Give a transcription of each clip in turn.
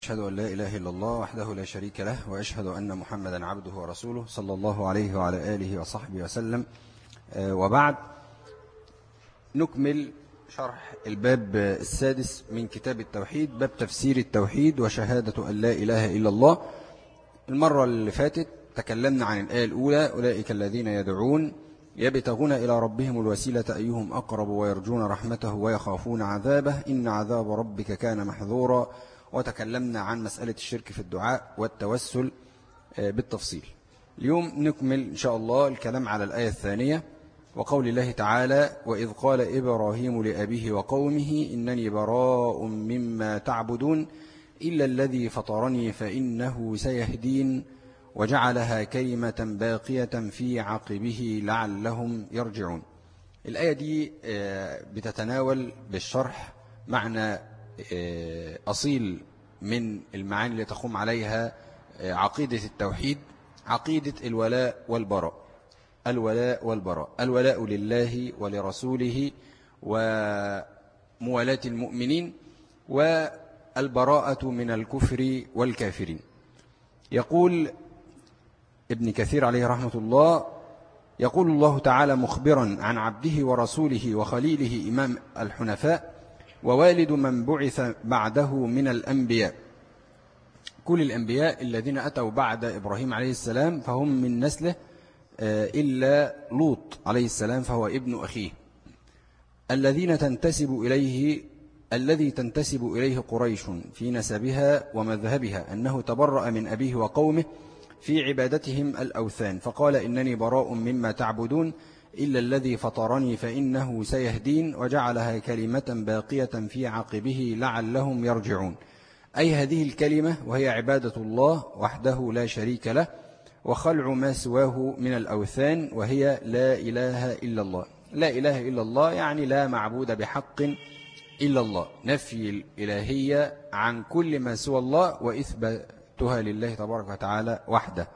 أشهد أن لا إله إلا الله وحده لا شريك له، وأشهد أن محمدا عبده ورسوله صلى الله عليه وعلى آله وصحبه وسلم. وبعد، نكمل شرح الباب السادس من كتاب التوحيد، باب تفسير التوحيد وشهادة أن لا إله إلا الله. المرة اللي فاتت تكلمنا عن الآية الأولى: أولئك الذين يدعون يبتغون إلى ربهم الوسيلة أيهم أقرب ويرجون رحمته ويخافون عذابه إن عذاب ربك كان محذورا. وتكلمنا عن مسألة الشرك في الدعاء والتوسل بالتفصيل. اليوم نكمل إن شاء الله الكلام على الآية الثانية، وقول الله تعالى: وإذ قال إبراهيم لأبيه وقومه إنني براء مما تعبدون إلا الذي فطرني فإنه سيهدين وجعلها كلمة باقية في عقبه لعلهم يرجعون. الآية دي بتتناول بالشرح معنى أصيل من المعاني اللي تقوم عليها عقيدة التوحيد، عقيدة الولاء والبراء. الولاء والبراء: الولاء لله ولرسوله وموالاة المؤمنين، والبراءة من الكفر والكافرين. يقول ابن كثير عليه رحمة الله: يقول الله تعالى مخبرا عن عبده ورسوله وخليله إمام الحنفاء ووالد من بعث بعده من الأنبياء. كل الأنبياء الذين أتوا بعد إبراهيم عليه السلام فهم من نسله، إلا لوط عليه السلام فهو ابن أخيه. الذي تنتسب إليه قريش في نسبها ومذهبها أنه تبرأ من أبيه وقومه في عبادتهم الأوثان، فقال إنني براء مما تعبدون إلا الذي فطرني فإنه سيهدين وجعلها كلمة باقية في عقبه لعلهم يرجعون. أي هذه الكلمة وهي عبادة الله وحده لا شريك له، وخلع ما سواه من الأوثان، وهي لا إله إلا الله. لا إله إلا الله يعني لا معبود بحق إلا الله، نفي الإلهية عن كل ما سوى الله وإثباتها لله تبارك وتعالى وحده.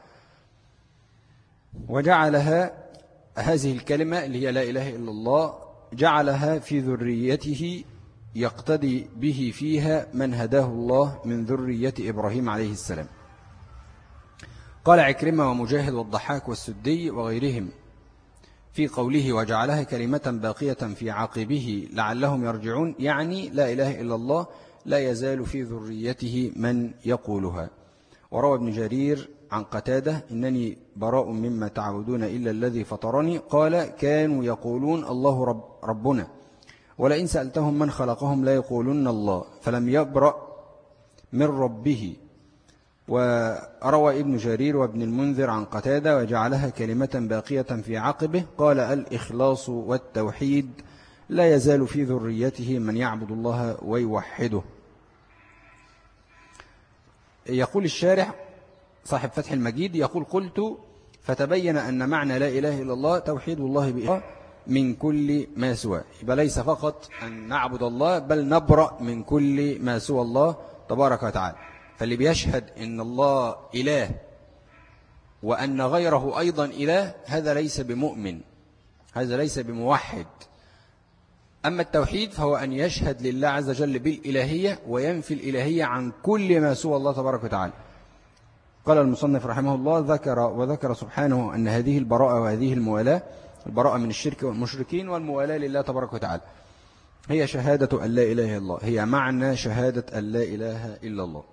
وجعلها هذه الكلمة اللي هي لا إله إلا الله جعلها في ذريته يقتدي به فيها من هداه الله من ذرية إبراهيم عليه السلام. قال عكرمة ومجاهد والضحاك والسدي وغيرهم في قوله وجعلها كلمة باقية في عقبه لعلهم يرجعون، يعني لا إله إلا الله لا يزال في ذريته من يقولها. وروى ابن جرير عن قتادة إنني براء مما تعبدون إلا الذي فطرني، قال كانوا يقولون الله ربنا، ولئن سألتهم من خلقهم لا يقولون الله، فلم يبرأ من ربه. وروى ابن جرير وابن المنذر عن قتادة وجعلها كلمة باقية في عقبه، قال الإخلاص والتوحيد لا يزال في ذريته من يعبد الله ويوحده. يقول الشارح صاحب فتح المجيد، يقول قلت فتبين أن معنى لا إله إلا الله توحيد الله بإله من كل ما سواه. يبقى ليس فقط أن نعبد الله، بل نبرأ من كل ما سوى الله تبارك وتعالى. فاللي بيشهد أن الله إله وأن غيره أيضا إله، هذا ليس بمؤمن، هذا ليس بموحد. أما التوحيد فهو أن يشهد لله عز وجل بالإلهية وينفي الإلهية عن كل ما سوى الله تبارك وتعالى. قال المصنف رحمه الله: وذكر سبحانه أن هذه البراءة وهذه الموالاة، البراءة من الشرك والمشركين والموالاة لله تبارك وتعالى، هي شهادة أن لا إله إلا الله، هي معنى شهادة أن لا إله إلا الله.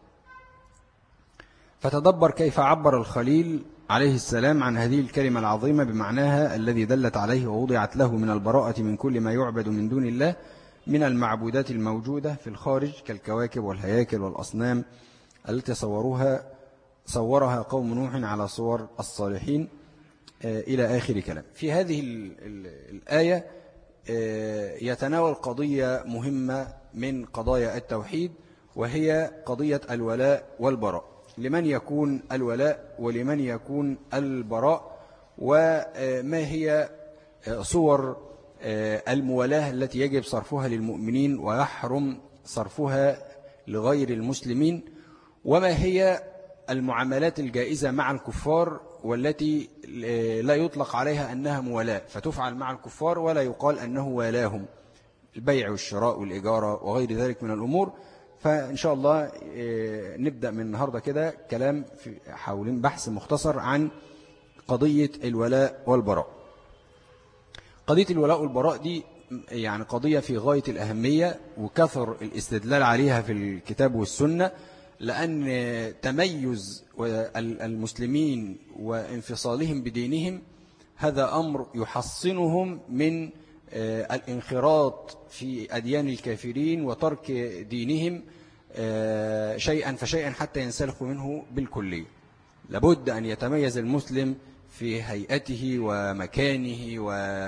فتدبر كيف عبر الخليل عليه السلام عن هذه الكلمة العظيمة بمعناها الذي دلت عليه ووضعت له من البراءة من كل ما يعبد من دون الله من المعبودات الموجودة في الخارج كالكواكب والهياكل والأصنام التي صورها قوم نوح على صور الصالحين إلى آخر كلام. في هذه الآية يتناول قضية مهمة من قضايا التوحيد، وهي قضية الولاء والبراء. لمن يكون الولاء ولمن يكون البراء، وما هي صور الموالاة التي يجب صرفها للمؤمنين ويحرم صرفها لغير المسلمين، وما هي المعاملات الجائزة مع الكفار والتي لا يطلق عليها أنها موالاة فتفعل مع الكفار ولا يقال أنه والاهم، البيع والشراء والإجارة وغير ذلك من الأمور فإن شاء الله نبدأ من النهاردة كده كلام حول بحث مختصر عن قضية الولاء والبراء. قضية الولاء والبراء دي يعني قضية في غاية الأهمية، وكثر الاستدلال عليها في الكتاب والسنة، لأن تميز المسلمين وانفصالهم بدينهم هذا أمر يحصنهم من الانخراط في أديان الكافرين وترك دينهم شيئا فشيئا حتى ينسلخوا منه بالكلية. لابد أن يتميز المسلم في هيئته ومكانه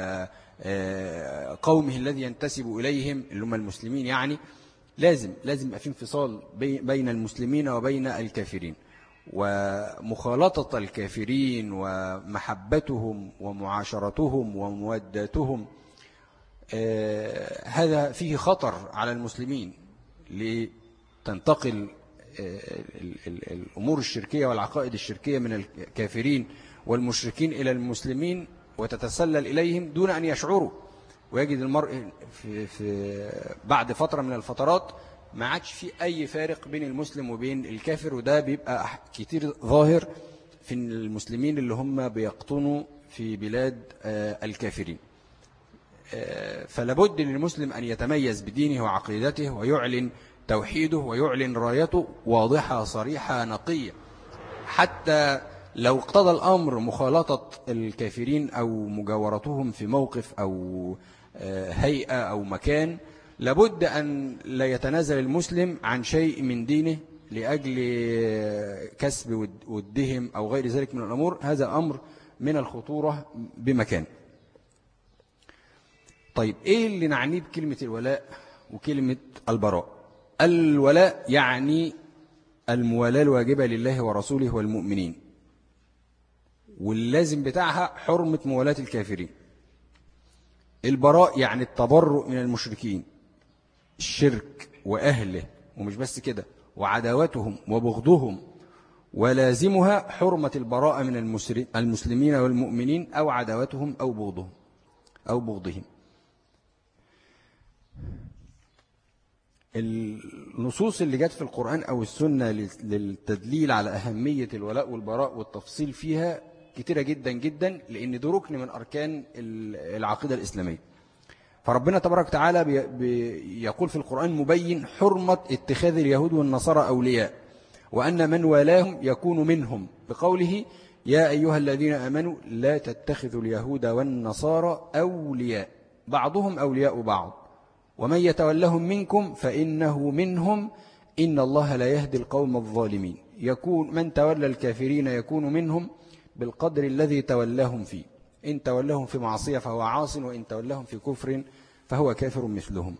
وقومه الذي ينتسب إليهم اللي هم المسلمين. يعني لازم يبقى في انفصال بين المسلمين وبين الكافرين، ومخالطة الكافرين ومحبتهم ومعاشرتهم ومودتهم هذا فيه خطر على المسلمين، لتنتقل الأمور الشركية والعقائد الشركية من الكافرين والمشركين إلى المسلمين وتتسلل إليهم دون أن يشعروا. ويجد المرء في بعد فترة من الفترات ما عادش في أي فارق بين المسلم وبين الكافر، وده بيبقى كتير ظاهر في المسلمين اللي هم بيقطنوا في بلاد الكافرين. فلابد للمسلم أن يتميز بدينه وعقيدته ويعلن توحيده ويعلن رايته واضحة صريحة نقية، حتى لو اقتضى الأمر مخالطة الكافرين أو مجاورتهم في موقف أو هيئة أو مكان، لابد أن لا يتنازل المسلم عن شيء من دينه لأجل كسب ودهم أو غير ذلك من الأمور. هذا أمر من الخطورة بمكان. طيب إيه اللي نعنيه بكلمة الولاء وكلمة البراء؟ الولاء يعني الموالاة الواجبة لله ورسوله والمؤمنين، واللازم بتاعها حرمة موالاة الكافرين. البراء يعني التبرؤ من المشركين، الشرك وأهله، ومش بس كده، وعداوتهم وبغضهم، ولازمها حرمة البراءة من المسلمين والمؤمنين أو عداوتهم أو بغضهم. النصوص اللي جت في القرآن أو السنة للتدليل على أهمية الولاء والبراء والتفصيل فيها كتيرة جدا جدا، لأن ده ركن من أركان العقيدة الإسلامية. فربنا تبارك وتعالى يقول في القرآن مبين حرمة اتخاذ اليهود والنصارى أولياء، وأن من والاهم يكون منهم، بقوله يا أيها الذين آمنوا لا تتخذوا اليهود والنصارى أولياء بعضهم أولياء بعض ومن يتولهم منكم فإنه منهم إن الله لا يهدي القوم الظالمين. يكون من تولى الكافرين يكون منهم بالقدر الذي تولاهم فيه، إن تولاهم في معصية فهو عاص، وإن تولاهم في كفر فهو كافر مثلهم.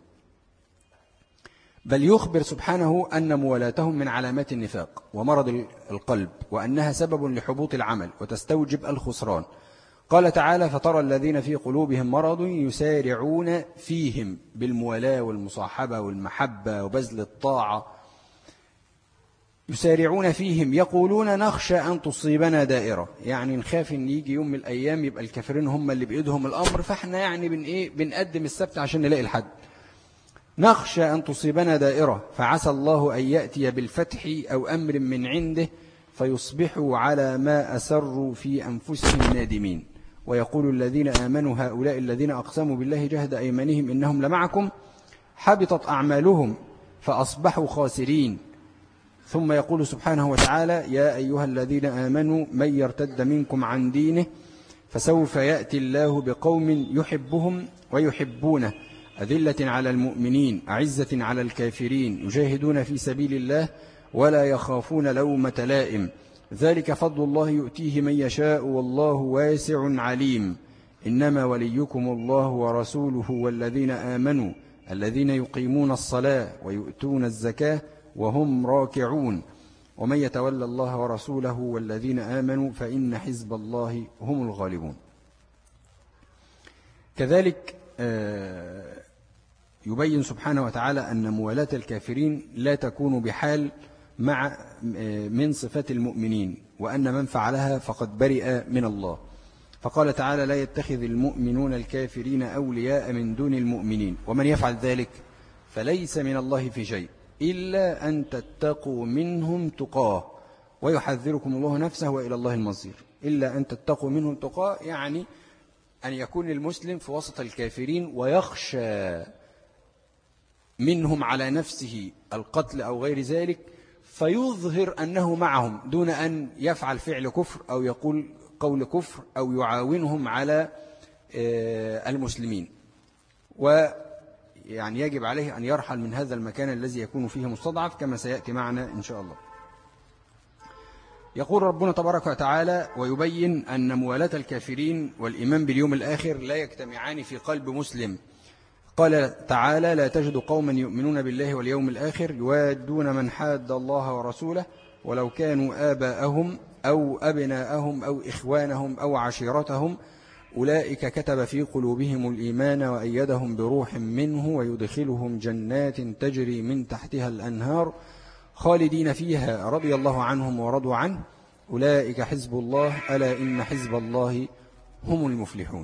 بل يخبر سبحانه أن موالاتهم من علامات النفاق ومرض القلب، وأنها سبب لحبوط العمل وتستوجب الخسران. قال تعالى فترى الذين في قلوبهم مرض يسارعون فيهم بالموالاة والمصاحبة والمحبة وبذل الطاعة، يسارعون فيهم يقولون نخشى أن تصيبنا دائرة، يعني نخاف أن يجي يوم من الأيام يبقى الكافرين هم اللي بإيدهم الأمر، فإحنا يعني بنقدم السبت عشان نلاقي الحد. نخشى أن تصيبنا دائرة فعسى الله أن يأتي بالفتح أو أمر من عنده فيصبحوا على ما أسروا في أنفسهم نادمين. ويقول الذين آمنوا هؤلاء الذين أقسموا بالله جهد أيمانهم إنهم لمعكم حبطت أعمالهم فأصبحوا خاسرين. ثم يقول سبحانه وتعالى يا أيها الذين آمنوا من يرتد منكم عن دينه فسوف يأتي الله بقوم يحبهم ويحبونه أذلة على المؤمنين أعزة على الكافرين يجاهدون في سبيل الله ولا يخافون لومة لائم ذلك فضل الله يؤتيه من يشاء والله واسع عليم. إنما وليكم الله ورسوله والذين آمنوا الذين يقيمون الصلاة ويؤتون الزكاة وهم راكعون ومن يتولى الله ورسوله والذين آمنوا فإن حزب الله هم الغالبون. كذلك يبين سبحانه وتعالى أن موالاة الكافرين لا تكون بحال مع من صفات المؤمنين، وأن من فعلها فقد برئ من الله. فقال تعالى لا يتخذ المؤمنون الكافرين أولياء من دون المؤمنين ومن يفعل ذلك فليس من الله في شيء إلا أن تتقوا منهم تقاه ويحذركم الله نفسه وإلى الله المصير. إلا أن تتقوا منهم تقاه يعني أن يكون المسلم في وسط الكافرين ويخشى منهم على نفسه القتل أو غير ذلك، فيظهر أنه معهم دون أن يفعل فعل كفر أو يقول قول كفر أو يعاونهم على المسلمين. ويعني يجب عليه أن يرحل من هذا المكان الذي يكون فيه مستضعف كما سيأتي معنا إن شاء الله. يقول ربنا تبارك وتعالى ويبين أن موالاة الكافرين والإيمان باليوم الآخر لا يجتمعان في قلب مسلم. قال تعالى: لا تجد قوما يؤمنون بالله واليوم الآخر يوادون من حاد الله ورسوله ولو كانوا آباءهم أو أبناءهم أو إخوانهم أو عشيرتهم أولئك كتب في قلوبهم الإيمان وأيدهم بروح منه ويدخلهم جنات تجري من تحتها الأنهار خالدين فيها رضي الله عنهم ورضوا عنه أولئك حزب الله ألا إن حزب الله هم المفلحون.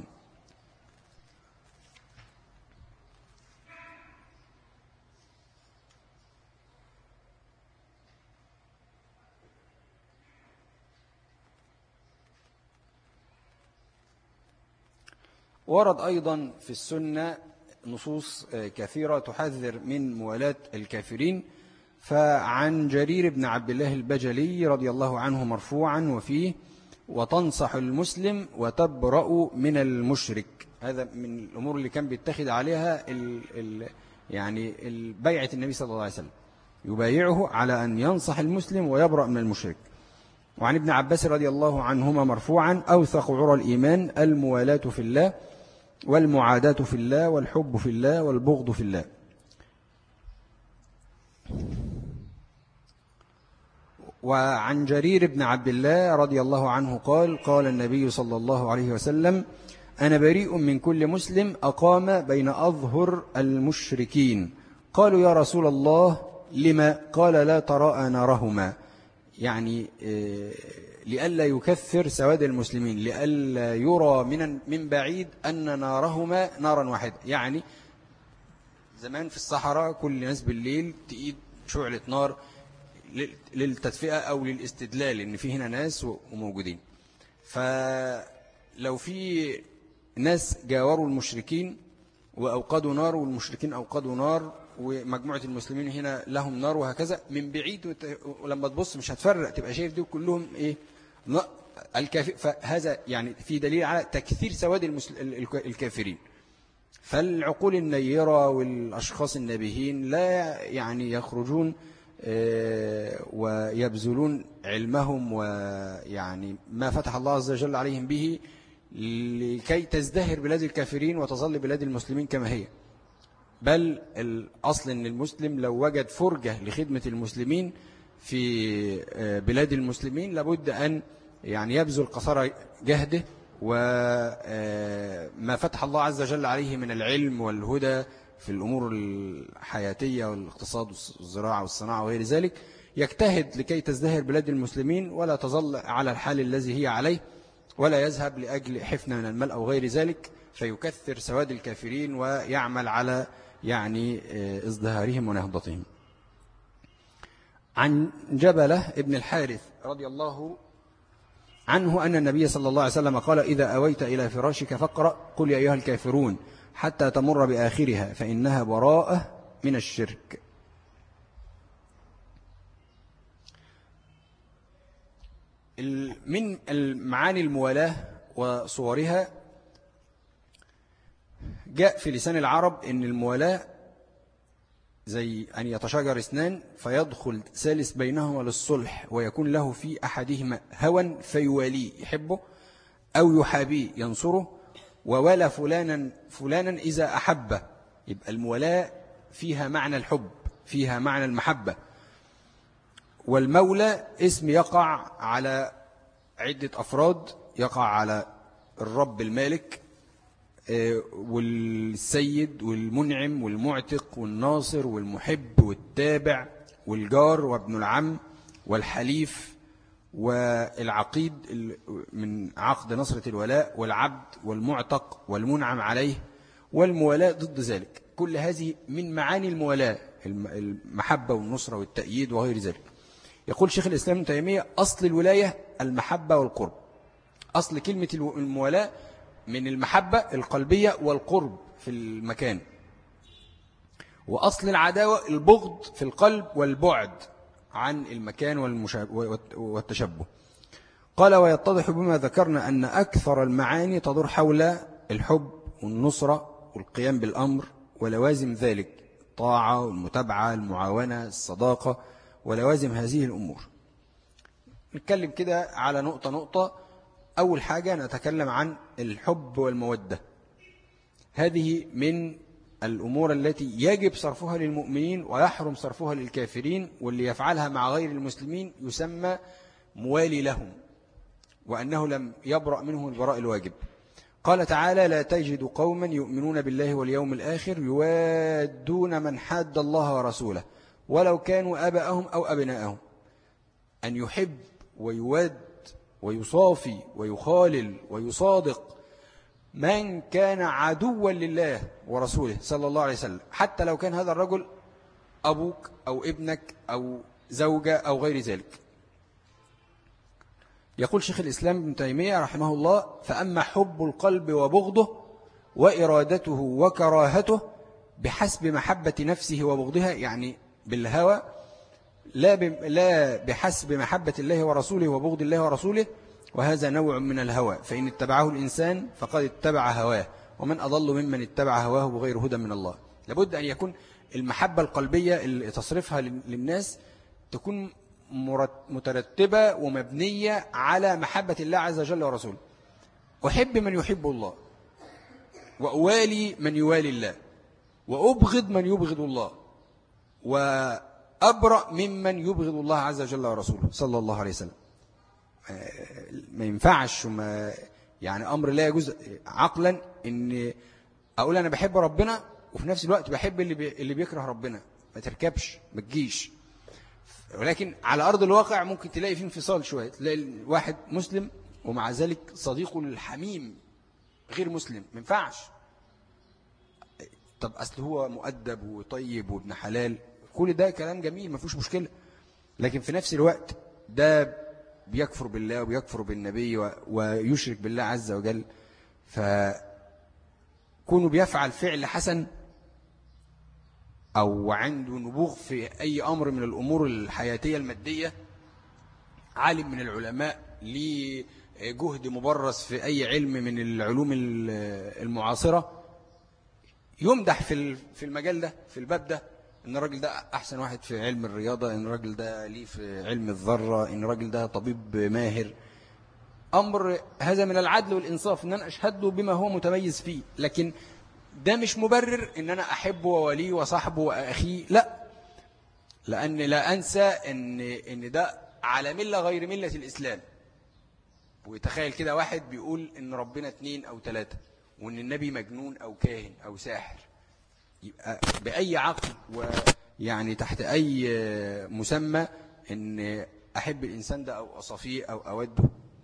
ورد أيضا في السنة نصوص كثيرة تحذر من موالاة الكافرين. فعن جرير بن عبد الله البجلي رضي الله عنه مرفوعا وفيه: وتنصح المسلم وتبرأ من المشرك. هذا من الأمور اللي كان بيتخذ عليها يعني بيعة النبي صلى الله عليه وسلم، يبايعه على أن ينصح المسلم ويبرأ من المشرك. وعن ابن عباس رضي الله عنهما مرفوعا: أوثق عرى الإيمان الموالاة في الله والمعاداة في الله والحب في الله والبغض في الله. وعن جرير بن عبد الله رضي الله عنه قال: قال النبي صلى الله عليه وسلم: أنا بريء من كل مسلم أقام بين أظهر المشركين. قالوا: يا رسول الله لما؟ قال: لا تراءى نارهما، يعني لئلا يكثر سواد المسلمين، لئلا يرى من بعيد أن نارهما نارا واحدة. يعني زمان في الصحراء كل ناس بالليل تقيد شعلة نار للتدفئة أو للاستدلال إن في هنا ناس وموجودين. فلو في ناس جاوروا المشركين وأوقدوا نار والمشركين أوقدوا نار ومجموعة المسلمين هنا لهم نار وهكذا من بعيد، ولما تبص مش هتفرق، تبقى شايف دي كلهم إيه الكافر. فهذا يعني في دليل على تكثير سواد الكافرين. فالعقول النيرة والأشخاص النبيهين لا يعني يخرجون ويبذلون علمهم ويعني ما فتح الله عز وجل عليهم به لكي تزدهر بلاد الكافرين وتظل بلاد المسلمين كما هي. بل الأصل أن المسلم لو وجد فرجة لخدمة المسلمين في بلاد المسلمين لابد أن يعني يبذل قصارى جهده وما فتح الله عز وجل عليه من العلم والهدى في الأمور الحياتية والاقتصاد والزراعة والصناعة وغير ذلك، يجتهد لكي تزدهر بلاد المسلمين ولا تظل على الحال الذي هي عليه، ولا يذهب لأجل حفنة من المال أو غير ذلك فيكثر سواد الكافرين ويعمل على يعني ازدهارهم ونهضتهم. عن جبلة ابن الحارث رضي الله عنه أن النبي صلى الله عليه وسلم قال: إذا أويت إلى فراشك فاقرأ قل يا أيها الكافرون حتى تمر بآخرها فإنها براءة من الشرك. من المعاني الموالاة وصورها جاء في لسان العرب إن الموالاة زي أن يتشاجر اثنان فيدخل ثالث بينهما للصلح ويكون له في أحدهما هوى فيواليه يحبه أو يحابيه ينصره، ووالى فلانا إذا أحبه. يبقى المولاة فيها معنى الحب، فيها معنى المحبة. والمولى اسم يقع على عدة أفراد، يقع على الرب المالك والسيد والمنعم والمعتق والناصر والمحب والتابع والجار وابن العم والحليف والعقيد من عقد نصرة الولاء والعبد والمعتق والمنعم عليه والموالاة ضد ذلك. كل هذه من معاني الموالاة المحبة والنصرة والتأييد وغير ذلك. يقول شيخ الإسلام ابن تيمية: أصل الولاية المحبة والقرب. أصل كلمة الموالاة من المحبة القلبية والقرب في المكان، وأصل العداوة البغض في القلب والبعد عن المكان والتشبه. قال: ويتضح بما ذكرنا أن أكثر المعاني تدور حول الحب والنصرة والقيام بالأمر ولوازم ذلك، الطاعة والمتابعة، المعاونة، الصداقة، ولوازم هذه الأمور. نتكلم كده على نقطة نقطة. أول حاجة نتكلم عن الحب والمودة. هذه من الأمور التي يجب صرفها للمؤمنين ويحرم صرفها للكافرين، واللي يفعلها مع غير المسلمين يسمى موالي لهم، وأنه لم يبرأ منه البراء الواجب. قال تعالى: لا تجد قوما يؤمنون بالله واليوم الآخر يوادون من حاد الله ورسوله ولو كانوا آباءهم أو أبناءهم. أن يحب ويود ويصافي ويخالل ويصادق من كان عدوا لله ورسوله صلى الله عليه وسلم، حتى لو كان هذا الرجل أبوك أو ابنك أو زوجة أو غير ذلك. يقول شيخ الإسلام ابن تيمية رحمه الله: فأما حب القلب وبغضه وإرادته وكراهته بحسب محبة نفسه وبغضها، يعني بالهوى، لا بحسب محبة الله ورسوله وبغض الله ورسوله، وهذا نوع من الهوى، فإن اتبعه الإنسان فقد اتبع هواه، ومن أضل ممن اتبع هواه بغير هدى من الله. لابد أن يكون المحبة القلبية اللي تصرفها للناس تكون مترتبة ومبنية على محبة الله عز وجل ورسوله. أحب من يحب الله، وأوالي من يوالي الله، وأبغض من يبغض الله، وأبرأ ممن يبغض الله عز وجل ورسوله صلى الله عليه وسلم. ما ينفعش يعني أمر لا يجوز عقلا إن أقول أنا بحب ربنا وفي نفس الوقت بحب اللي بيكره ربنا. ما تركبش، ما تجيش. ولكن على أرض الواقع ممكن تلاقي فيه انفصال شوية، تلاقي واحد مسلم ومع ذلك صديقه الحميم غير مسلم. ما ينفعش. طب أصل هو مؤدب وطيب وابن حلال، كل ده كلام جميل ما فيهوش مشكلة، لكن في نفس الوقت ده بيكفر بالله وبيكفر بالنبي ويشرك بالله عز وجل. فكونه بيفعل فعل حسن أو عنده نبوغ في أي أمر من الأمور الحياتية المادية، عالم من العلماء ليه جهد مبرز في أي علم من العلوم المعاصرة، يمدح في المجال ده، في الباب ده، إن الراجل ده أحسن واحد في علم الرياضة، إن الراجل ده ليه في علم الذرة، إن الراجل ده طبيب ماهر. أمر هذا من العدل والإنصاف إن أنا أشهد له بما هو متميز فيه، لكن ده مش مبرر إن أنا أحبه ووليه وصاحبه وأخيه، لا. لأن لا أنسى إن ده على ملة غير ملة الإسلام. ويتخيل كده واحد بيقول إن ربنا 2 أو 3، وإن النبي مجنون أو كاهن أو ساحر. يبقى بأي عقل ويعني تحت أي مسمى إن أحب الإنسان ده أو أصفيه أو أوده؟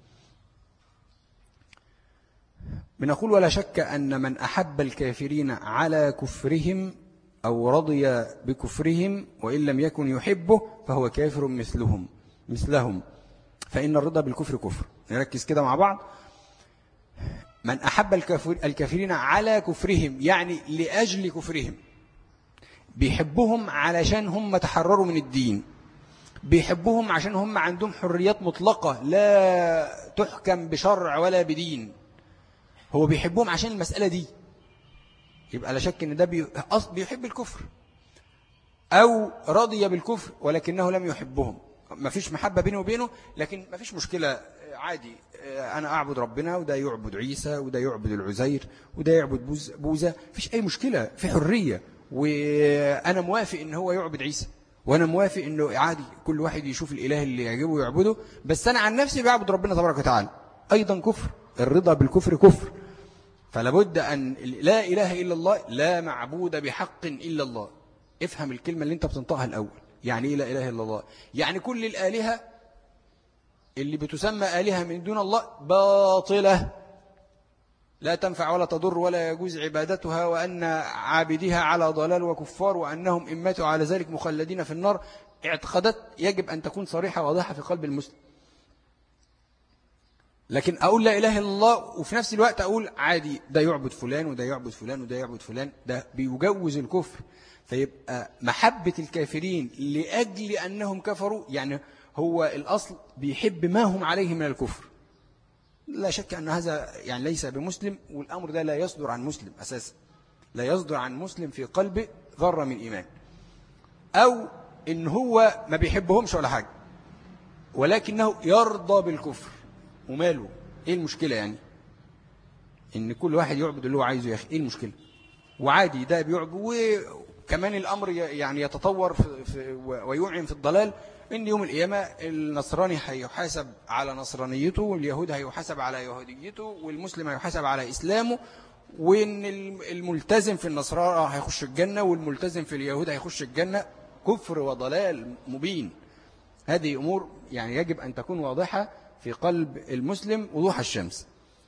بنقول: ولا شك أن من أحب الكافرين على كفرهم أو رضي بكفرهم وإن لم يكن يحبه فهو كافر مثلهم، فإن الرضا بالكفر كفر. نركز كده مع بعض. من أحب الكافرين على كفرهم يعني لأجل كفرهم، بيحبهم علشان هم تحرروا من الدين، بيحبهم عشان هم عندهم حريات مطلقة لا تحكم بشرع ولا بدين، هو بيحبهم عشان المسألة دي. يبقى لا شك ان ده بيحب الكفر، او رضي بالكفر ولكنه لم يحبهم. ما فيش محبة بينه وبينه، لكن ما فيش مشكلة، عادي. انا اعبد ربنا وده يعبد عيسى وده يعبد العزير وده يعبد بوذا، فيش اي مشكلة، في حرية. وانا موافق ان هو يعبد عيسى، وانا موافق انه عادي كل واحد يشوف الاله اللي يعجبه ويعبده، بس انا عن نفسي بعبد ربنا تبارك وتعالى. ايضا كفر، الرضا بالكفر كفر. فلا بد أن لا إله إلا الله، لا معبود بحق إلا الله. افهم الكلمة اللي انت بتنطقها الأول. يعني إيه لا إله إلا الله؟ يعني كل الآلهة اللي بتسمى آلهة من دون الله باطلة، لا تنفع ولا تضر ولا يجوز عبادتها، وأن عابدها على ضلال وكفار، وأنهم إن ماتوا على ذلك مخلدين في النار. اعتقادات يجب أن تكون صريحة واضحة في قلب المسلم. لكن أقول لا إله إلا الله وفي نفس الوقت أقول عادي ده يعبد فلان وده يعبد فلان وده يعبد فلان، ده بيجوز الكفر. فيبقى محبة الكافرين لأجل أنهم كفروا، يعني هو الأصل بيحب ما هم عليه من الكفر. لا شك أن هذا يعني ليس بمسلم، والأمر ده لا يصدر عن مسلم أساسا، لا يصدر عن مسلم في قلبه ذرة من إيمان، أو إن هو ما بيحبهمش ولا حاجة ولكنه يرضى بالكفر. وماله، إيه المشكلة يعني إن كل واحد يعبد اللي هو عايزه؟ يا أخي إيه المشكلة؟ وعادي ده بيعبد، وكمان الأمر يعني يتطور ويوعن في الضلال، إن يوم القيامة النصراني هيحاسب على نصرانيته، واليهود هيحاسب على يهوديته، والمسلم هيحاسب على إسلامه، وإن الملتزم في النصارى هيخش الجنة والملتزم في اليهود هيخش الجنة. كفر وضلال مبين. هذه أمور يعني يجب أن تكون واضحة في قلب المسلم وضوح الشمس.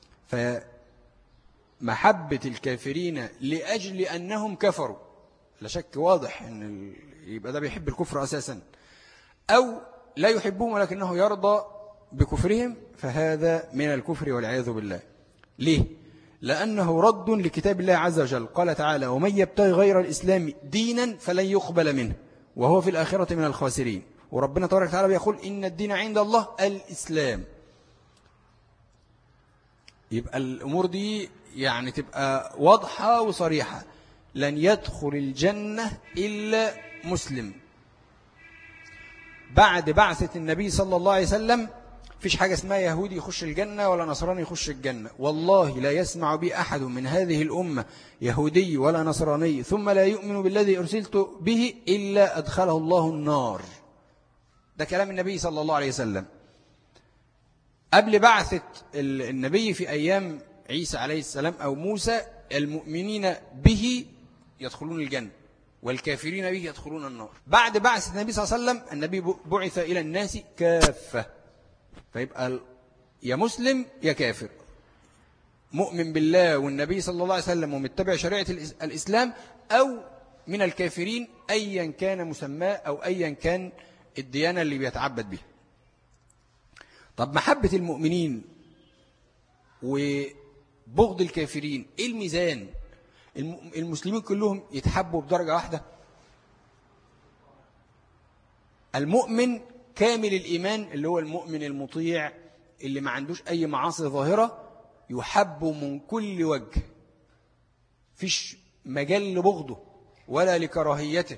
فمحبة الكافرين لأجل أنهم كفروا لا شك واضح أن يبقى ده بيحب الكفر أساسا، أو لا يحبهم ولكنه يرضى بكفرهم، فهذا من الكفر والعياذ بالله. ليه؟ لأنه رد لكتاب الله عز وجل. قال تعالى: ومن يبتغي غير الإسلام دينا فلن يقبل منه وهو في الآخرة من الخاسرين. وربنا تبارك وتعالى بيقول: إن الدين عند الله الإسلام. يبقى الأمور دي يعني تبقى واضحة وصريحة. لن يدخل الجنة إلا مسلم. بعد بعثة النبي صلى الله عليه وسلم فيش حاجة اسمها يهودي يخش الجنة ولا نصراني يخش الجنة. والله لا يسمع بي أحد من هذه الأمة يهودي ولا نصراني ثم لا يؤمن بالذي أرسلت به إلا أدخله الله النار. ده كلام النبي صلى الله عليه وسلم. قبل بعثة النبي في أيام عيسى عليه السلام أو موسى، المؤمنين به يدخلون الجنة والكافرين به يدخلون النار. بعد بعث النبي صلى الله عليه وسلم النبي بعث إلى الناس كافة. فيبقى يا مسلم يا كافر، مؤمن بالله والنبي صلى الله عليه وسلم ومتبع شريعة الإسلام، أو من الكافرين أيا كان مسماه أو أيا كان الديانة اللي بيتعبد بها. طب محبة المؤمنين وبغض الكافرين إيه الميزان؟ المسلمين كلهم يتحبوا بدرجة واحدة؟ المؤمن كامل الإيمان اللي هو المؤمن المطيع اللي ما عندوش أي معاصي ظاهرة يحب من كل وجه، فيش مجال لبغضه ولا لكراهيته.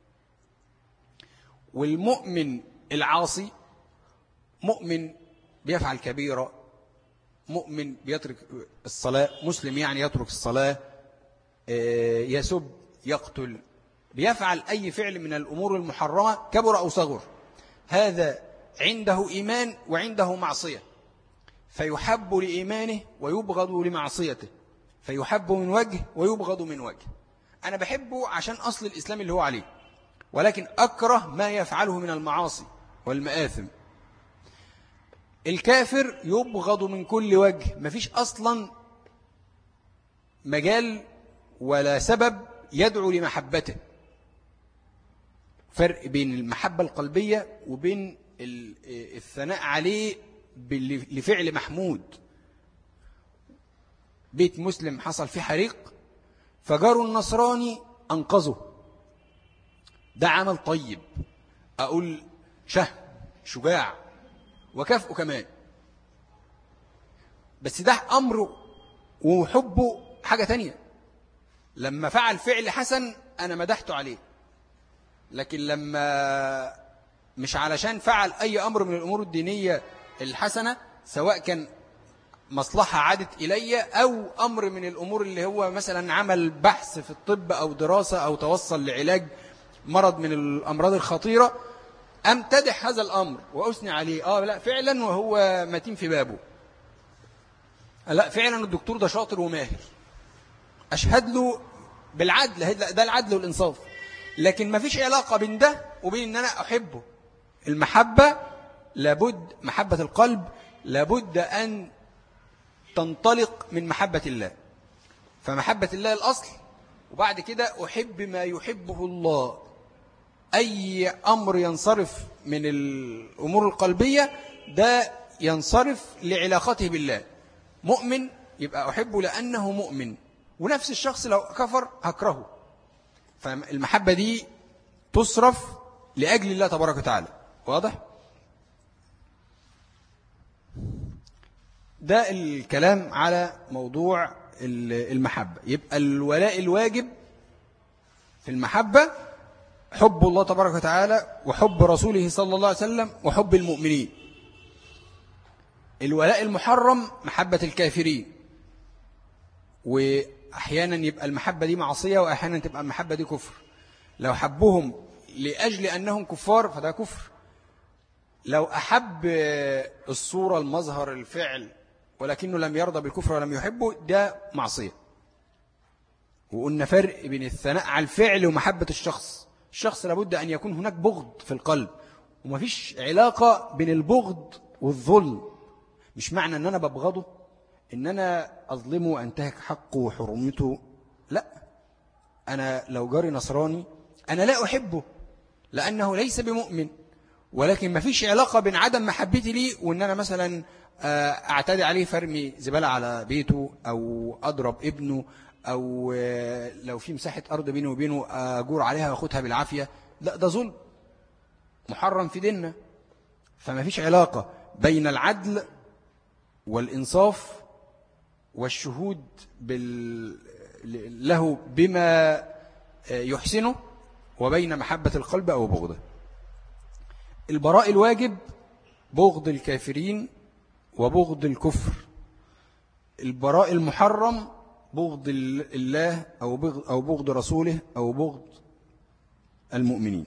والمؤمن العاصي مؤمن بيفعل كبيرة، مؤمن بيترك الصلاة، مسلم يعني يترك الصلاة، يسب، يقتل، بيفعل أي فعل من الأمور المحرمة كبر أو صغر. هذا عنده إيمان وعنده معصية، فيحب لإيمانه ويبغض لمعصيته، فيحب من وجه ويبغض من وجه. أنا بحبه عشان أصل الإسلام اللي هو عليه، ولكن أكره ما يفعله من المعاصي والمآثم. الكافر يبغض من كل وجه، مفيش أصلا مجال ولا سبب يدعو لمحبته. فرق بين المحبة القلبية وبين الثناء عليه لفعل محمود. بيت مسلم حصل فيه حريق فجاره النصراني أنقذه، ده عمل طيب، أقول شجاع وكافئه كمان. بس ده أمره وحبه حاجة تانية. لما فعل فعل حسن أنا مدحته عليه، لكن لما مش علشان فعل أي أمر من الأمور الدينية الحسنة، سواء كان مصلحة عادت إلي أو أمر من الأمور اللي هو مثلا عمل بحث في الطب أو دراسة أو توصل لعلاج مرض من الأمراض الخطيرة، أمتدح هذا الأمر وأثني عليه. لا فعلا وهو متين في بابه، لا فعلا الدكتور ده شاطر وماهر، أشهد له بالعدل، ده العدل والإنصاف. لكن ما فيش علاقة بين ده وبين أن أنا أحبه. المحبة لابد، محبة القلب لابد أن تنطلق من محبة الله، فمحبة الله الأصل، وبعد كده أحب ما يحبه الله. أي أمر ينصرف من الأمور القلبية ده ينصرف لعلاقته بالله. مؤمن يبقى أحبه لأنه مؤمن، ونفس الشخص لو كفر هكرهه. فالمحبة دي تصرف لأجل الله تبارك وتعالى. واضح؟ ده الكلام على موضوع المحبة. يبقى الولاء الواجب في المحبة حب الله تبارك وتعالى وحب رسوله صلى الله عليه وسلم وحب المؤمنين. الولاء المحرم محبة الكافرين، وأحيانا يبقى المحبة دي معصية، وأحيانا تبقى المحبة دي كفر. لو حبهم لأجل أنهم كفار فده كفر. لو أحب الصورة المظهر الفعل ولكنه لم يرضى بالكفر ولم يحبه ده معصية. وقلنا فرق بين الثناء على الفعل ومحبة الشخص. الشخص لابد أن يكون هناك بغض في القلب، ومفيش علاقة بين البغض والظلم. مش معنى أن أنا ببغضه أن أنا أظلمه وأنتهك حقه وحرمته، لا. أنا لو جاري نصراني أنا لا أحبه لأنه ليس بمؤمن، ولكن مفيش علاقة بين عدم محبتي ليه وأن أنا مثلا أعتدي عليه فرمي زبالة على بيته أو أضرب ابنه، أو لو في مساحة أرض بينه وبينه أجور عليها وأخدها بالعافية. لا، ده ظلم محرم في ديننا. فما فيش علاقة بين العدل والإنصاف والشهود له بما يحسنه وبين محبة القلب أو بغضه. البراء الواجب بغض الكافرين وبغض الكفر. البراء المحرم بغض الله أو بغض رسوله أو بغض المؤمنين.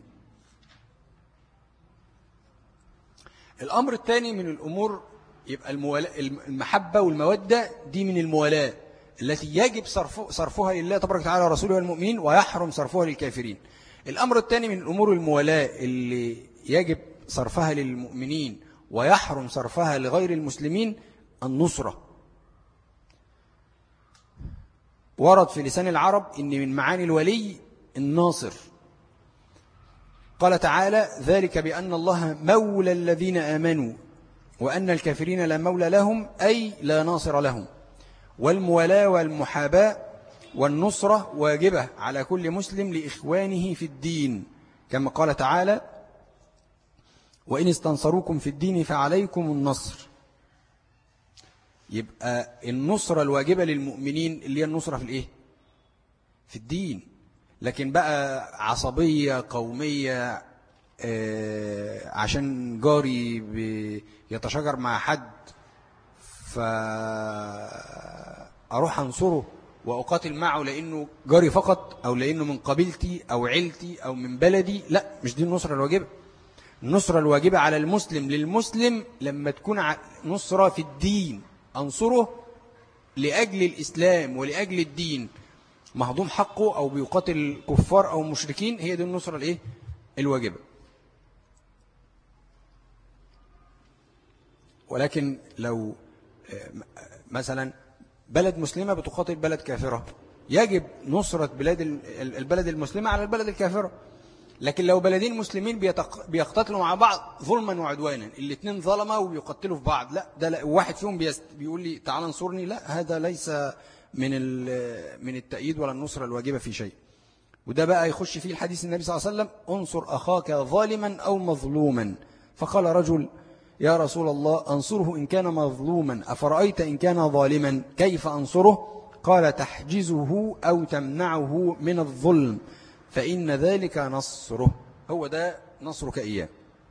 الأمر الثاني من الأمور يبقى المحبة والمودة دي من الموالاة التي يجب صرفها لله تبارك وتعالى ورسوله والمؤمنين، ويحرم صرفها للكافرين. الأمر الثاني من الأمور الموالاة اللي يجب صرفها للمؤمنين ويحرم صرفها لغير المسلمين النصرة. ورد في لسان العرب إن من معاني الولي الناصر. قال تعالى: ذلك بأن الله مولى الذين آمنوا وأن الكافرين لا مولى لهم، أي لا ناصر لهم. والموالاة والمحاباة والنصرة واجبة على كل مسلم لإخوانه في الدين، كما قال تعالى: وإن استنصروكم في الدين فعليكم النصر. يبقى النصرة الواجبة للمؤمنين اللي هي النصرة في الإيه؟ في الدين. لكن بقى عصبية قومية عشان جاري يتشاجر مع حد فأروح أنصره وأقاتل معه لأنه جاري فقط، أو لأنه من قبيلتي أو عيلتي أو من بلدي، لا، مش دي النصرة الواجبة. النصرة الواجبة على المسلم للمسلم لما تكون نصرة في الدين، أنصره لأجل الإسلام ولأجل الدين، مهضوم حقه أو بيقاتل كفار أو مشركين، هي دي النصرة الإيه؟ الواجبة. ولكن لو مثلا بلد مسلمة بتقاتل بلد كافرة، يجب نصرة البلد المسلمة على البلد الكافرة. لكن لو بلدين مسلمين بيقتتلوا مع بعض ظلما وعدوانا، الاثنين ظلمة وبيقتلوا في بعض، لا، ده لا، واحد فيهم بيقول لي تعال انصرني، لا، هذا ليس من التأييد ولا النصرة الواجبة في شيء. وده بقى يخش فيه الحديث النبي صلى الله عليه وسلم: انصر أخاك ظالما أو مظلوما. فقال رجل: يا رسول الله، أنصره إن كان مظلوما، أفرأيت إن كان ظالما كيف أنصره؟ قال: تحجزه أو تمنعه من الظلم، فإن ذلك نصره. هو ده نصرك إياه.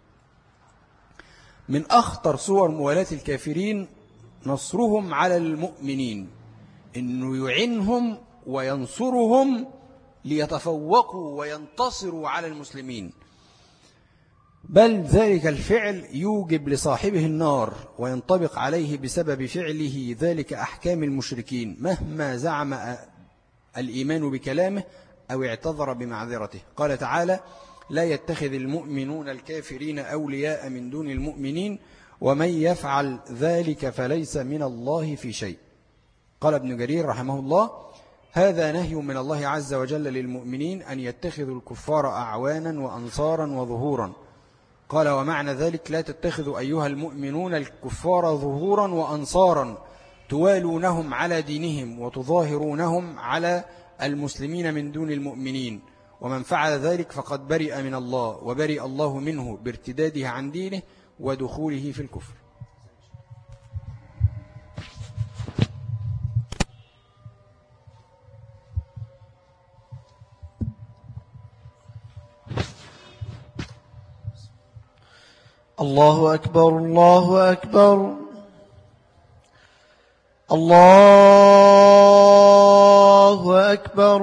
من أخطر صور موالاة الكافرين نصرهم على المؤمنين، إنه يعنهم وينصرهم ليتفوقوا وينتصروا على المسلمين، بل ذلك الفعل يوجب لصاحبه النار وينطبق عليه بسبب فعله ذلك أحكام المشركين مهما زعم الإيمان بكلامه أو اعتذر بمعذرته. قال تعالى: لا يتخذ المؤمنون الكافرين أولياء من دون المؤمنين ومن يفعل ذلك فليس من الله في شيء. قال ابن جرير رحمه الله: هذا نهي من الله عز وجل للمؤمنين أن يتخذوا الكفار أعوانا وأنصارا وظهورا. قال: ومعنى ذلك لا تتخذوا أيها المؤمنون الكفار ظهورا وأنصارا توالونهم على دينهم وتظاهرونهم على المسلمين من دون المؤمنين، ومن فعل ذلك فقد برئ من الله وبرئ الله منه بارتداده عن دينه ودخوله في الكفر. الله أكبر الله أكبر الله أكبر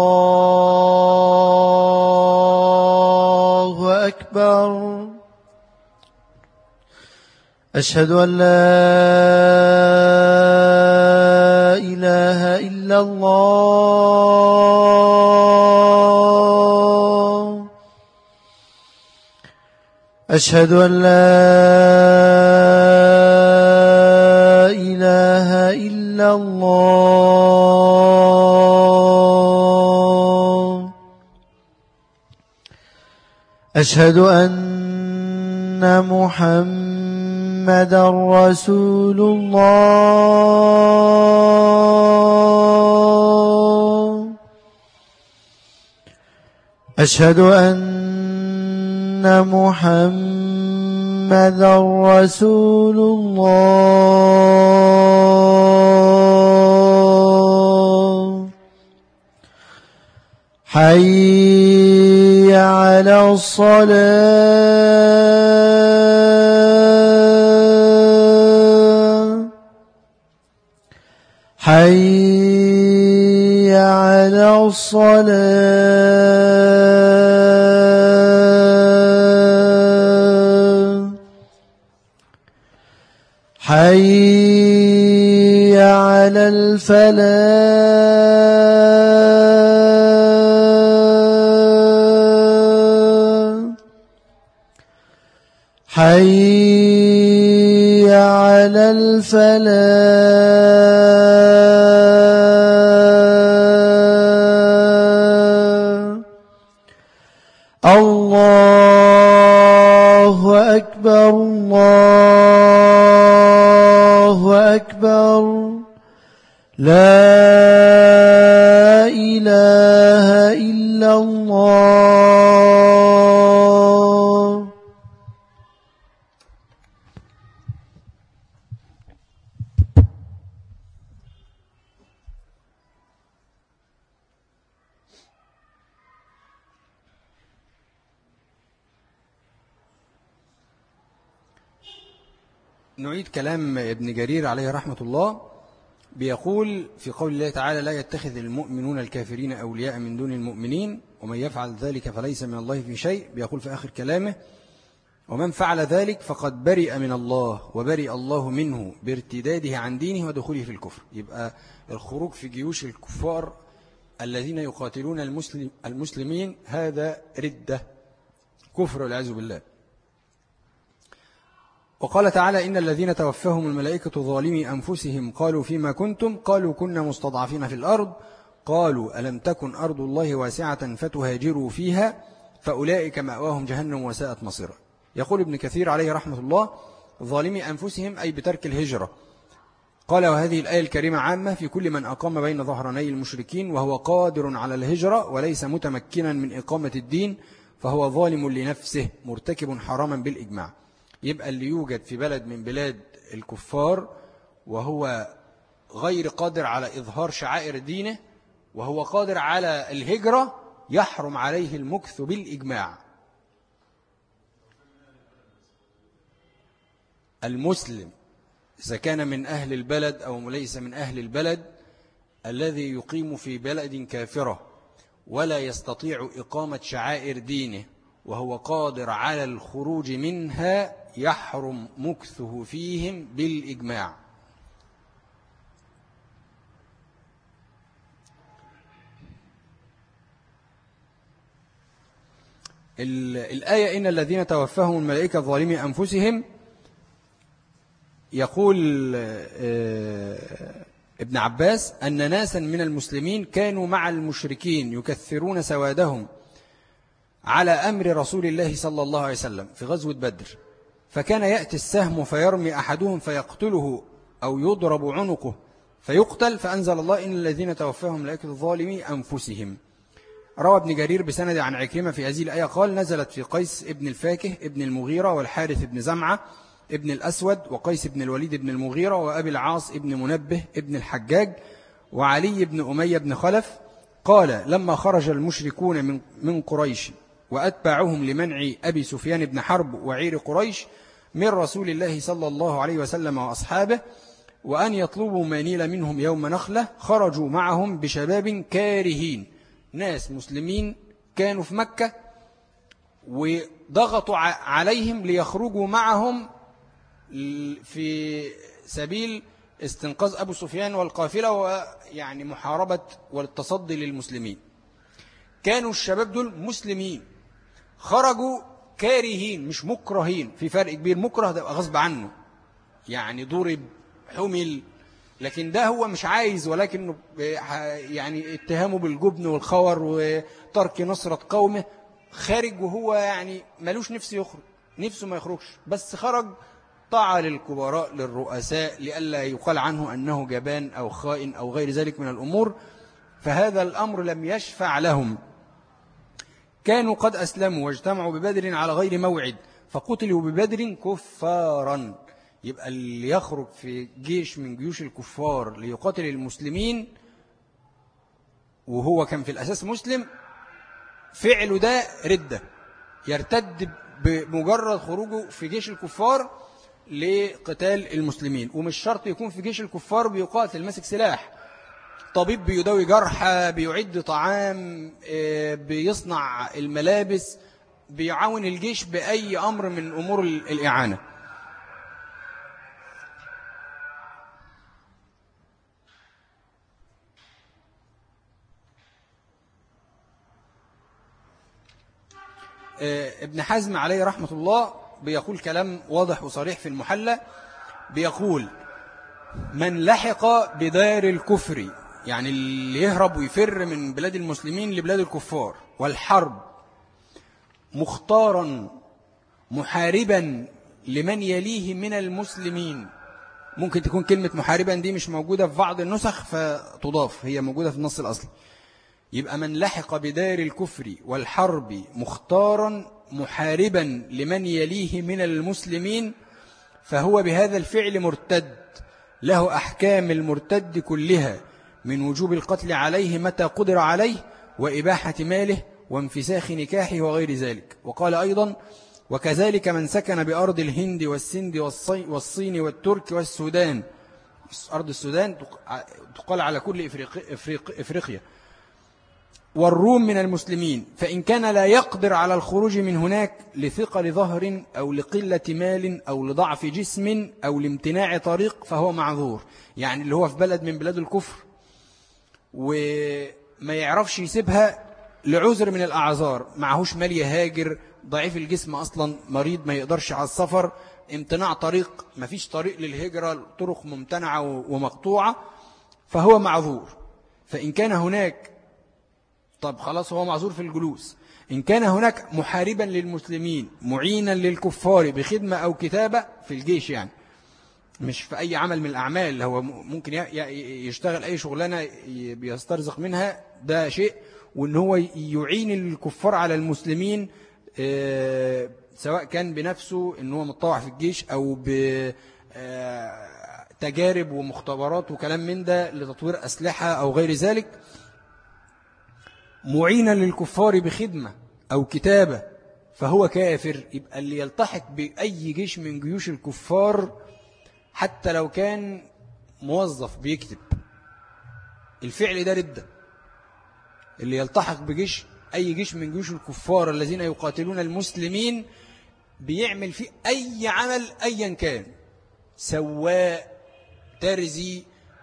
الله أكبر. أشهد أن لا إله إلا الله. أشهد أن لا إله إلا الله. أشهد أن محمدًا رسول الله. أشهد أن محمدًا رسول الله. حي على الصلاة. حي على الصلاة. حي على الفلاح. حي على الفلاح. الله أكبر الله أكبر. لا إله إلا الله. نعيد كلام ابن جرير عليه رحمة الله. بيقول في قول الله تعالى: لا يتخذ المؤمنون الكافرين أولياء من دون المؤمنين ومن يفعل ذلك فليس من الله في شيء. بيقول في آخر كلامه: ومن فعل ذلك فقد برئ من الله وبرئ الله منه بارتداده عن دينه ودخوله في الكفر. يبقى الخروج في جيوش الكفار الذين يقاتلون المسلمين هذا ردة، كفر والعياذ بالله. وقال تعالى: إن الذين توفاهم الملائكة ظالمي أنفسهم قالوا فيما كنتم قالوا كنا مستضعفين في الأرض قالوا ألم تكن أرض الله واسعة فتهاجروا فيها فأولئك مأواهم جهنم وساءت مصيرا. يقول ابن كثير عليه رحمة الله: ظالمي أنفسهم أي بترك الهجرة. قال: وهذه الآية الكريمة عامة في كل من أقام بين ظهراني المشركين وهو قادر على الهجرة وليس متمكنا من إقامة الدين فهو ظالم لنفسه مرتكب حراما بالإجماع. يبقى اللي يوجد في بلد من بلاد الكفار وهو غير قادر على إظهار شعائر دينه وهو قادر على الهجرة يحرم عليه المكث بالإجماع. المسلم إذا كان من أهل البلد أو ليس من أهل البلد الذي يقيم في بلد كافرة ولا يستطيع إقامة شعائر دينه وهو قادر على الخروج منها يحرم مكثه فيهم بالإجماع. الآية: إن الذين توفاهم الملائكة ظالمي أنفسهم يقول ابن عباس أن ناسا من المسلمين كانوا مع المشركين يكثرون سوادهم على أمر رسول الله صلى الله عليه وسلم في غزوة بدر، فكان يأتي السهم فيرمي أحدهم فيقتله أو يضرب عنقه فيقتل، فأنزل الله إن الذين توفاهم ملائكة الظالمي أنفسهم. روى ابن جرير بسند عن عكرمة في هذه الآية قال: نزلت في قيس ابن الفاكه ابن المغيرة والحارث ابن زمعة ابن الأسود وقيس ابن الوليد ابن المغيرة وأبي العاص ابن منبه ابن الحجاج وعلي ابن أمية ابن خلف. قال: لما خرج المشركون من قريش وأتباعهم لمنع أبي سفيان بن حرب وعير قريش من رسول الله صلى الله عليه وسلم وأصحابه وأن يطلبوا ما نيل منهم يوم نخلة، خرجوا معهم بشباب كارهين، ناس مسلمين كانوا في مكة وضغطوا عليهم ليخرجوا معهم في سبيل استنقاذ أبو سفيان والقافلة ويعني محاربة والتصدي للمسلمين. كانوا الشباب دول مسلمين خرجوا كارهين مش مكرهين، في فرق كبير. مكره ده غصب عنه، يعني ضرب حمل، لكن ده هو مش عايز، ولكنه يعني اتهامه بالجبن والخور وترك نصرة قومه، خارج وهو يعني ملوش نفسه يخرج، نفسه ما يخرجش، بس خرج طاعة للكبراء للرؤساء لئلا يقال عنه أنه جبان أو خائن أو غير ذلك من الأمور، فهذا الأمر لم يشفع لهم. كانوا قد أسلموا واجتمعوا ببدر على غير موعد فقتلوا ببدر كفارا. يبقى اللي يخرج في جيش من جيوش الكفار ليقاتل المسلمين وهو كان في الأساس مسلم، فعله ده ردة، يرتد بمجرد خروجه في جيش الكفار لقتال المسلمين. ومش شرط يكون في جيش الكفار بيقاتل ماسك سلاح، طبيب بيداوي جرحى، بيعد طعام، بيصنع الملابس، بيعاون الجيش بأي أمر من أمور الإعانة. ابن حزم عليه رحمة الله بيقول كلام واضح وصريح في المحلى، بيقول: من لحق بدار الكفر، يعني اللي يهرب ويفر من بلاد المسلمين لبلاد الكفار، والحرب مختارا محاربا لمن يليه من المسلمين. ممكن تكون كلمة محاربا دي مش موجودة في بعض النسخ فتضاف، هي موجودة في النص الأصلي. يبقى من لحق بدار الكفر والحرب مختارا محاربا لمن يليه من المسلمين فهو بهذا الفعل مرتد، له أحكام المرتد كلها من وجوب القتل عليه متى قدر عليه وإباحة ماله وانفساخ نكاحه وغير ذلك. وقال أيضا: وكذلك من سكن بأرض الهند والسند والصين والترك والسودان. أرض السودان تقال على كل إفريقيا والروم من المسلمين، فإن كان لا يقدر على الخروج من هناك لثقل ظهر أو لقلة مال أو لضعف جسم أو لامتناع طريق فهو معذور. يعني اللي هو في بلد من بلاد الكفر وما يعرفش يسيبها لعذر من الأعذار، معهوش مال يهاجر، ضعيف الجسم أصلا، مريض ما يقدرش على السفر، امتناع طريق، ما فيش طريق للهجرة، طرق ممتنعة ومقطوعة، فهو معذور. فإن كان هناك، طب خلاص هو معذور في الجلوس. إن كان هناك محاربا للمسلمين معينا للكفار بخدمة أو كتابة في الجيش، يعني مش في أي عمل من الأعمال، هو ممكن يشتغل أي شغلانة بيسترزق منها، ده شيء، وإن هو يعين الكفار على المسلمين سواء كان بنفسه إن هو متطوع في الجيش أو بتجارب ومختبرات وكلام من ده لتطوير أسلحة أو غير ذلك، معينا للكفار بخدمة أو كتابة فهو كافر. يبقى اللي يلتحق بأي جيش من جيوش الكفار حتى لو كان موظف بيكتب، الفعل ده ردة. اللي يلتحق بجيش أي جيش من جيوش الكفار الذين يقاتلون المسلمين بيعمل فيه أي عمل أيا كان، سواء، ترزي،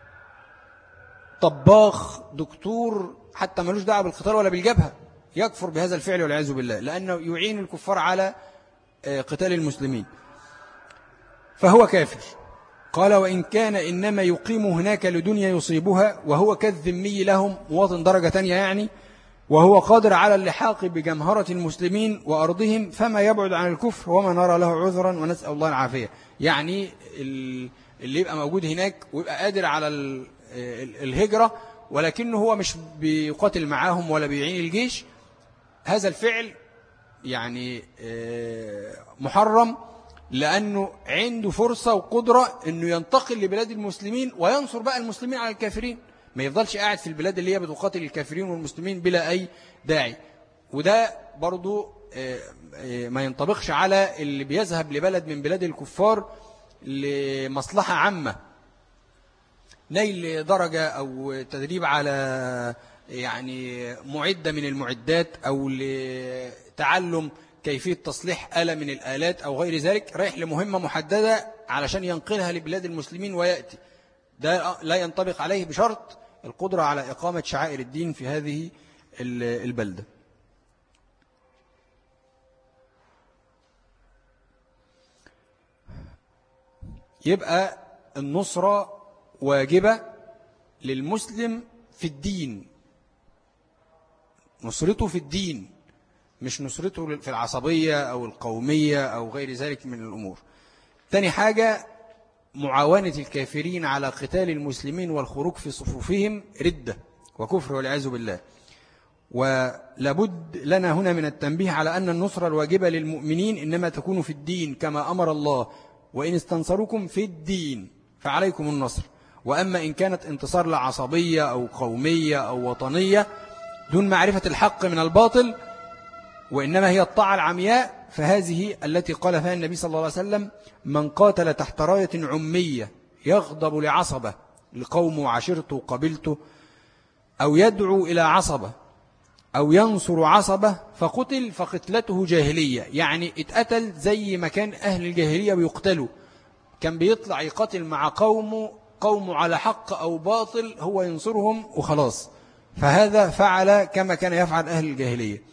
طباخ، دكتور، حتى ملوش دعوه بالقتال ولا بالجبهة، يكفر بهذا الفعل والعياذ بالله، لأنه يعين الكفار على قتال المسلمين فهو كافر. قال وإن كان إنما يقيم هناك لدنيا يصيبها وهو كالذمي لهم مواطن درجة تانية يعني، وهو قادر على اللحاق بجمهرة المسلمين وأرضهم، فما يبعد عن الكفر وما نرى له عذرا ونسأل الله العافية. يعني اللي يبقى موجود هناك ويبقى قادر على الهجرة ولكنه هو مش بيقاتل معاهم ولا بيعين الجيش، هذا الفعل يعني محرم، لأنه عنده فرصة وقدرة أنه ينتقل لبلاد المسلمين وينصر بقى المسلمين على الكافرين، ما يفضلش قاعد في البلاد اللي هي بتقاتل الكافرين والمسلمين بلا أي داعي. وده برضو ما ينطبقش على اللي بيذهب لبلد من بلاد الكفار لمصلحة عامة، نيل درجة أو تدريب على يعني معدة من المعدات أو لتعلم كيفية تصليح آلة من الآلات أو غير ذلك، رايح لمهمة محددة علشان ينقلها لبلاد المسلمين ويأتي، ده لا ينطبق عليه بشرط القدرة على إقامة شعائر الدين في هذه البلدة. يبقى النصرة واجبة للمسلم في الدين، نصرته في الدين، مش نصرته في العصبية أو القومية أو غير ذلك من الأمور. تاني حاجة معاونة الكافرين على قتال المسلمين والخروج في صفوفهم ردة وكفر والعياذ بالله. ولابد لنا هنا من التنبيه على أن النصرة الواجبة للمؤمنين إنما تكون في الدين كما أمر الله، وإن استنصركم في الدين فعليكم النصر. وأما إن كانت انتصار لعصبية أو قومية أو وطنية دون معرفة الحق من الباطل، وإنما هي الطاعة العمياء، فهذه التي قال فيها النبي صلى الله عليه وسلم: من قاتل تحت راية عمية يغضب لعصبة لقومه وعشيرته وقبيلته، أو يدعو إلى عصبة أو ينصر عصبة فقتل فقتلته جاهلية، يعني اتقتل زي ما كان أهل الجاهلية بيقتلوا، كان بيطلع يقاتل مع قومه على حق أو باطل، هو ينصرهم وخلاص، فهذا فعل كما كان يفعل أهل الجاهلية.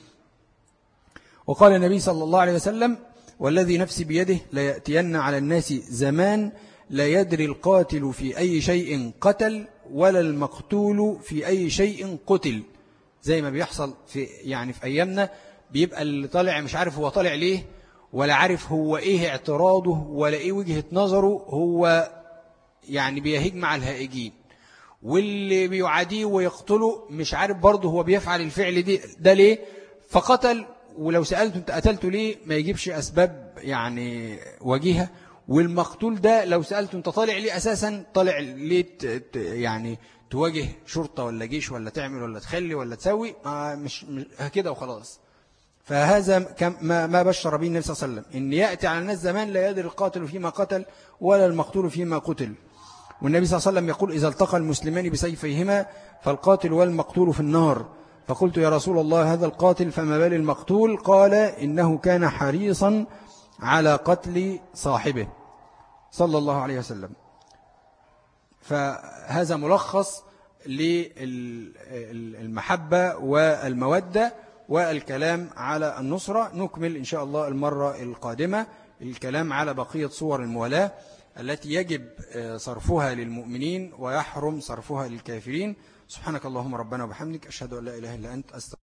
وقال النبي صلى الله عليه وسلم: والذي نفسي بيده ليأتين على الناس زمان لا يدري القاتل في أي شيء قتل ولا المقتول في أي شيء قتل. زي ما بيحصل في أيامنا، بيبقى اللي طالع مش عارف هو طالع ليه، ولا عارف هو إيه اعتراضه ولا إيه وجهة نظره، هو يعني بيهيج مع الهائجين، واللي بيعاديه ويقتله مش عارف برضه هو بيفعل الفعل ده ليه، فقتل. ولو سألته انت قتلته ليه ما يجيبش أسباب يعني وجيهة. والمقتول ده لو سألته انت طالع ليه أساسا، طالع ليه يعني تواجه شرطة ولا جيش ولا تعمل ولا تخلي ولا تسوي، مش كده وخلاص. فهذا ما بشر به النبي صلى الله عليه وسلم، إن يأتي على الناس زمان لا يدري القاتل فيما قتل ولا المقتول فيما قتل. والنبي صلى الله عليه وسلم يقول: إذا التقى المسلمان بسيفيهما فالقاتل والمقتول في النار. فقلت: يا رسول الله هذا القاتل فما بال المقتول؟ قال: إنه كان حريصا على قتل صاحبه صلى الله عليه وسلم. فهذا ملخص للمحبة والمودة والكلام على النصرة. نكمل إن شاء الله المرة القادمة الكلام على بقية صور الموالاة التي يجب صرفها للمؤمنين ويحرم صرفها للكافرين. سبحانك اللهم ربنا وبحمدك، أشهد أن لا إله إلا أنت، أستغفرك.